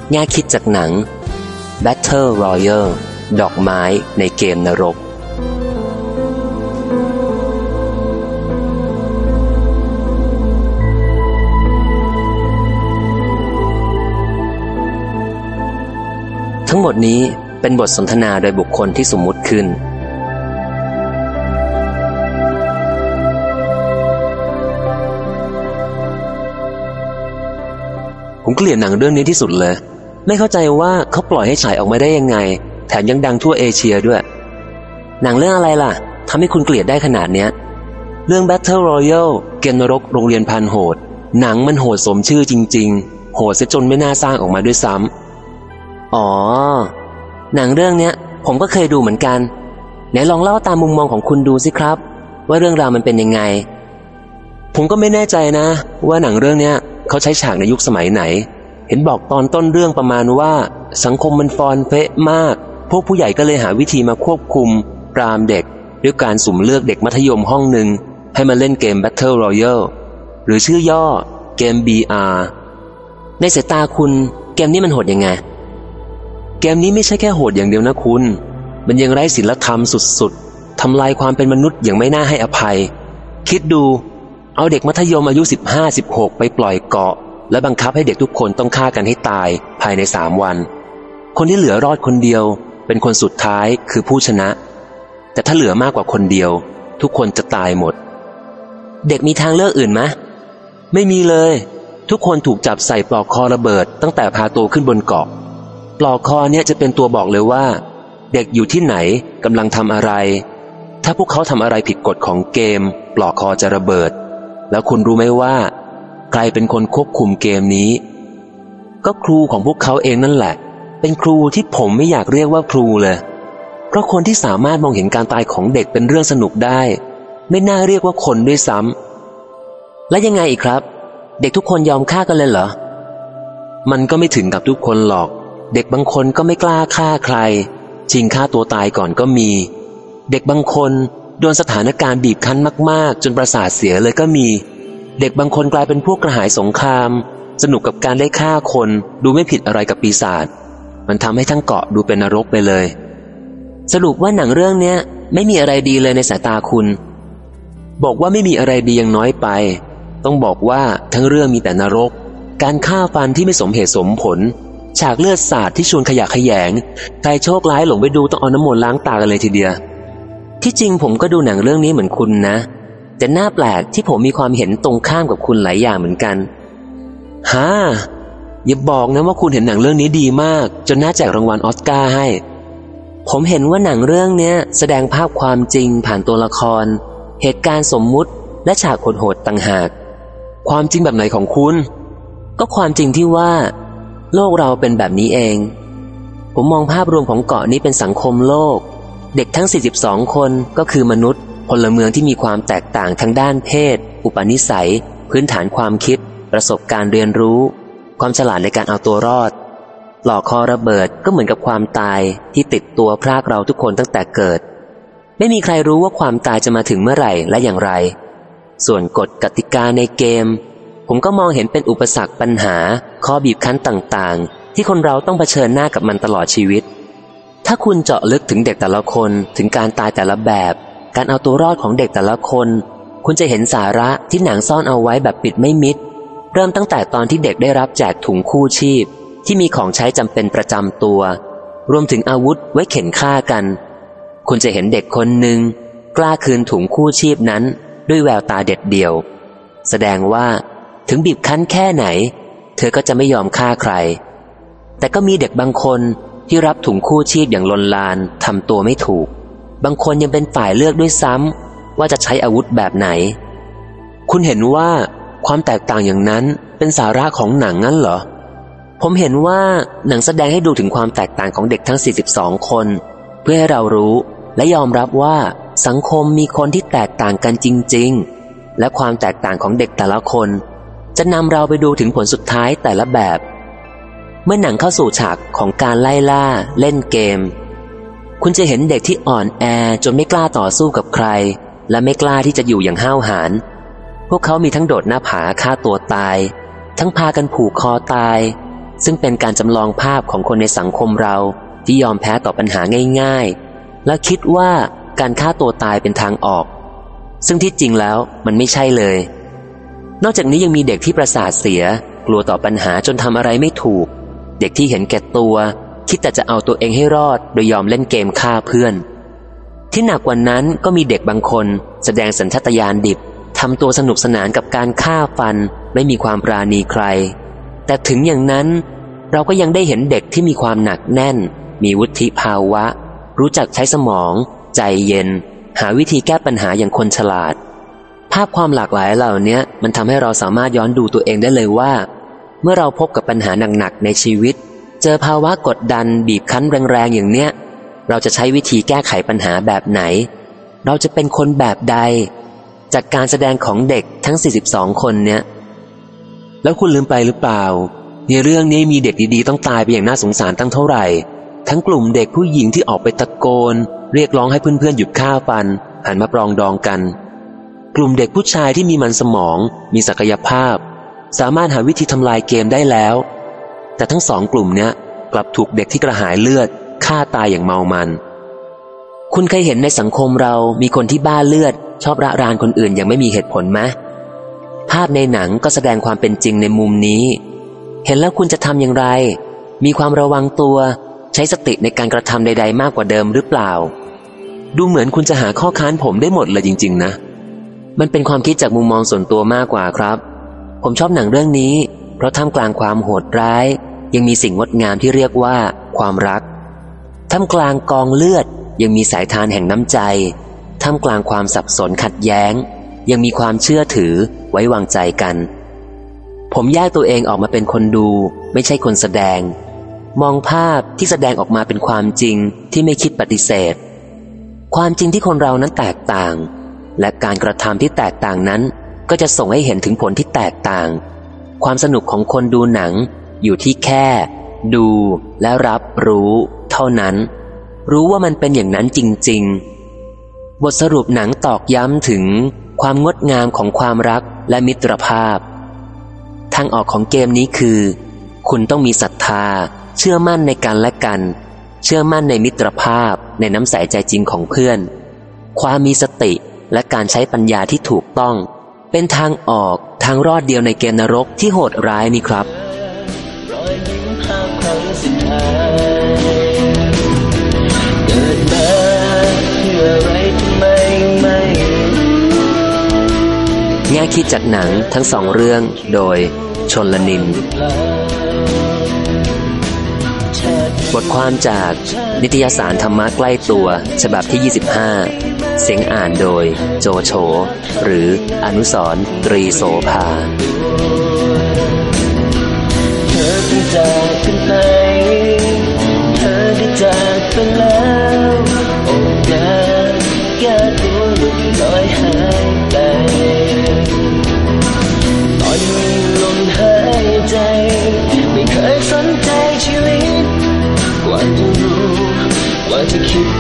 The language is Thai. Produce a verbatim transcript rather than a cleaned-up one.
แง่คิดจากหนัง Battle Royale ดอกไม้ในเกมนรกทั้งหมดนี้เป็นบทสนทนาโดยบุคคลที่สมมุติขึ้นผมเกลียดหนังเรื่องนี้ที่สุดเลยไม่เข้าใจว่าเขาปล่อยให้ฉายออกมาได้ยังไงแถมยังดังทั่วเอเชียด้วยหนังเรื่องอะไรล่ะทำให้คุณเกลียดได้ขนาดเนี้ยเรื่อง Battle Royale เกมนรกโรงเรียนพันโหดหนังมันโหดสมชื่อจริงๆโหดเสียจนไม่น่าสร้างออกมาด้วยซ้ำอ๋อหนังเรื่องเนี้ยผมก็เคยดูเหมือนกันไหนลองเล่าตามมุมมองของคุณดูสิครับว่าเรื่องราวมันเป็นยังไงผมก็ไม่แน่ใจนะว่าหนังเรื่องเนี้ยเขาใช้ฉากในยุคสมัยไหนเห็นบอกตอนต้นเรื่องประมาณว่าสังคมมันฟอนเฟะมากพวกผู้ใหญ่ก็เลยหาวิธีมาควบคุมปรามเด็กด้วยการสุ่มเลือกเด็กมัธยมห้องหนึ่งให้มาเล่นเกม Battle Royale หรือชื่อย่อเกม บี อาร์ ในสายตาคุณเกมนี้มันโหดยังไงเกมนี้ไม่ใช่แค่โหดอย่างเดียวนะคุณมันยังไร้ศีลธรรมสุดๆทำลายความเป็นมนุษย์อย่างไม่น่าให้อภัยคิดดูเอาเด็กมัธยมอายุ สิบห้า สิบหก ไปปล่อยเกาะและบังคับให้เด็กทุกคนต้องฆ่ากันให้ตายภายในสามวันคนที่เหลือรอดคนเดียวเป็นคนสุดท้ายคือผู้ชนะแต่ถ้าเหลือมากกว่าคนเดียวทุกคนจะตายหมดเด็กมีทางเลือกอื่นไหมไม่มีเลยทุกคนถูกจับใส่ปลอกคอระเบิดตั้งแต่พาตัวขึ้นบนเกาะปลอกคอเนี่ยจะเป็นตัวบอกเลยว่าเด็กอยู่ที่ไหนกำลังทำอะไรถ้าพวกเขาทำอะไรผิดกฎของเกมปลอกคอจะระเบิดแล้วคุณรู้ไหมว่าใครเป็นคนควบคุมเกมนี้ก็ครูของพวกเขาเองนั่นแหละเป็นครูที่ผมไม่อยากเรียกว่าครูเลยเพราะคนที่สามารถมองเห็นการตายของเด็กเป็นเรื่องสนุกได้ไม่น่าเรียกว่าคนด้วยซ้ำและยังไงอีกครับเด็กทุกคนยอมฆ่ากันเลยเหรอมันก็ไม่ถึงกับทุกคนหรอกเด็กบางคนก็ไม่กล้าฆ่าใครชิงฆ่าตัวตายก่อนก็มีเด็กบางคนโดนสถานการณ์บีบคั้นมากๆจนประสาทเสียเลยก็มีเด็กบางคนกลายเป็นพวกกระหายสงครามสนุกกับการได้ฆ่าคนดูไม่ผิดอะไรกับปีศาจมันทำให้ทั้งเกาะดูเป็นนรกไปเลยสรุปว่าหนังเรื่องเนี้ยไม่มีอะไรดีเลยในสายตาคุณบอกว่าไม่มีอะไรดียังน้อยไปต้องบอกว่าทั้งเรื่องมีแต่นรกการฆ่าฟันที่ไม่สมเหตุสมผลฉากเลือดสาดที่ชวนขยะแขยงใครโชคร้ายหลงไปดูต้องเอาน้ำมนต์ล้างตากันเลยทีเดียวที่จริงผมก็ดูหนังเรื่องนี้เหมือนคุณนะแต่น่าแปลกที่ผมมีความเห็นตรงข้ามกับคุณหลายอย่างเหมือนกันฮ่าอย่าบอกนะว่าคุณเห็นหนังเรื่องนี้ดีมากจนน่าแจกรางวัลออสการ์ให้ผมเห็นว่าหนังเรื่องนี้แสดงภาพความจริงผ่านตัวละครเหตุการณ์สมมุติและฉากโหดๆต่างหากความจริงแบบไหนของคุณก็ความจริงที่ว่าโลกเราเป็นแบบนี้เองผมมองภาพรวมของเกาะนี้เป็นสังคมโลกเด็กทั้งสี่สิบสองคนก็คือมนุษย์พลเมืองที่มีความแตกต่างทางด้านเพศอุปนิสัยพื้นฐานความคิดประสบการณ์เรียนรู้ความฉลาดในการเอาตัวรอดปลอกคอระเบิดก็เหมือนกับความตายที่ติดตัวพรากเราทุกคนตั้งแต่เกิดไม่มีใครรู้ว่าความตายจะมาถึงเมื่อไหร่และอย่างไรส่วนกฎกติกาในเกมผมก็มองเห็นเป็นอุปสรรคปัญหาข้อบีบคั้นต่างๆที่คนเราต้องเผชิญหน้ากับมันตลอดชีวิตถ้าคุณเจาะลึกถึงเด็กแต่ละคนถึงการตายแต่ละแบบการเอาตัวรอดของเด็กแต่ละคนคุณจะเห็นสาระที่หนังซ่อนเอาไว้แบบปิดไม่มิดเริ่มตั้งแต่ตอนที่เด็กได้รับแจกถุงคู่ชีพที่มีของใช้จำเป็นประจำตัวรวมถึงอาวุธไว้เข็นฆ่ากันคุณจะเห็นเด็กคนหนึ่งกล้าคืนถุงคู่ชีพนั้นด้วยแววตาเด็ดเดี่ยวแสดงว่าถึงบีบคั้นแค่ไหนเธอก็จะไม่ยอมฆ่าใครแต่ก็มีเด็กบางคนที่รับถุงคู่ชีพอย่างลนลานทำตัวไม่ถูกบางคนยังเป็นฝ่ายเลือกด้วยซ้ำว่าจะใช้อาวุธแบบไหนคุณเห็นว่าความแตกต่างอย่างนั้นเป็นสาระของหนังงั้นเหรอผมเห็นว่าหนังแสดงให้ดูถึงความแตกต่างของเด็กทั้งสี่สิบสองคนเพื่อให้เรารู้และยอมรับว่าสังคมมีคนที่แตกต่างกันจริงๆและความแตกต่างของเด็กแต่ละคนจะนำเราไปดูถึงผลสุดท้ายแต่ละแบบเมื่อหนังเข้าสู่ฉากของการไล่ล่าเล่นเกมคุณจะเห็นเด็กที่อ่อนแอจนไม่กล้าต่อสู้กับใครและไม่กล้าที่จะอยู่อย่างห้าวหาญพวกเขามีทั้งโดดหน้าผาฆ่าตัวตายทั้งพากันผูกคอตายซึ่งเป็นการจำลองภาพของคนในสังคมเราที่ยอมแพ้ต่อปัญหาง่ายๆและคิดว่าการฆ่าตัวตายเป็นทางออกซึ่งที่จริงแล้วมันไม่ใช่เลยนอกจากนี้ยังมีเด็กที่ประสาทเสียกลัวต่อปัญหาจนทำอะไรไม่ถูกเด็กที่เห็นแก่ตัวคิดแต่จะเอาตัวเองให้รอดโดยยอมเล่นเกมฆ่าเพื่อนที่หนักกว่านั้นก็มีเด็กบางคนแสดงสัญชาตญาณดิบทำตัวสนุกสนานกับการฆ่าฟันไม่มีความปราณีใครแต่ถึงอย่างนั้นเราก็ยังได้เห็นเด็กที่มีความหนักแน่นมีวุฒิภาวะรู้จักใช้สมองใจเย็นหาวิธีแก้ปัญหาอย่างคนฉลาดภาพความหลากหลายเหล่านี้มันทำให้เราสามารถย้อนดูตัวเองได้เลยว่าเมื่อเราพบกับปัญหาหนักๆในชีวิตเจอภาวะกดดันบีบคั้นแรงๆอย่างเนี้ยเราจะใช้วิธีแก้ไขปัญหาแบบไหนเราจะเป็นคนแบบใดจากการแสดงของเด็กทั้งสี่สิบสองคนเนี้ยแล้วคุณลืมไปหรือเปล่าในเรื่องนี้มีเด็กดีๆต้องตายไปอย่างน่าสงสารตั้งเท่าไหร่ทั้งกลุ่มเด็กผู้หญิงที่ออกไปตะโกนเรียกร้องให้เพื่อนๆหยุดฆ่าฟันหันมาปรองดองกันกลุ่มเด็กผู้ชายที่มีมันสมองมีศักยภาพสามารถหาวิธีทำลายเกมได้แล้วแต่ทั้งสองกลุ่มเนี้ยกลับถูกเด็กที่กระหายเลือดฆ่าตายอย่างเมามันคุณเคยเห็นในสังคมเรามีคนที่บ้าเลือดชอบระรานคนอื่นอย่างไม่มีเหตุผลไหมภาพในหนังก็แสดงความเป็นจริงในมุมนี้เห็นแล้วคุณจะทำอย่างไรมีความระวังตัวใช้สติในการกระทำใดๆมากกว่าเดิมหรือเปล่าดูเหมือนคุณจะหาข้อค้านผมได้หมดเลยจริงๆนะมันเป็นความคิดจากมุมมองส่วนตัวมากกว่าครับผมชอบหนังเรื่องนี้เพราะท่ามกลางความโหดร้ายยังมีสิ่งงดงามที่เรียกว่าความรักท่ามกลางกองเลือดยังมีสายทานแห่งน้ำใจท่ามกลางความสับสนขัดแย้งยังมีความเชื่อถือไว้วางใจกันผมแยกตัวเองออกมาเป็นคนดูไม่ใช่คนแสดงมองภาพที่แสดงออกมาเป็นความจริงที่ไม่คิดปฏิเสธความจริงที่คนเรานั้นแตกต่างและการกระทำที่แตกต่างนั้นก็จะส่งให้เห็นถึงผลที่แตกต่างความสนุกของคนดูหนังอยู่ที่แค่ดูและรับรู้เท่านั้นรู้ว่ามันเป็นอย่างนั้นจริงๆบทสรุปหนังตอกย้ำถึงความงดงามของความรักและมิตรภาพทางออกของเกมนี้คือคุณต้องมีศรัทธาเชื่อมั่นในกันและกันเชื่อมั่นในมิตรภาพในน้ำใสใจจริงของเพื่อนความมีสติและการใช้ปัญญาที่ถูกต้องเป็นทางออกทางรอดเดียวในเกมนรกที่โหดร้ายนี่ครับรอยยิ้มภาพครั้งสุดท้ายเกิดมาเพื่ออะไรทำไมไม่แง่คิดจากหนังทั้งสองเรื่องโดยชลนินท์บทความจากนิตยสารธรรมะใกล้ตัวฉบับที่ยี่สิบห้าเสียงอ่านโดยโจโฉหรืออนุสรณ์ตรีโสภาเธอต้องจากกันไปเธอได้จากไปแล้วโอกาสแก้ตัวหลุดลอยหายไปตอนมีลมหายใจไม่เคยสนใจชีวิตกว่าจะรู้ว่าจะคิด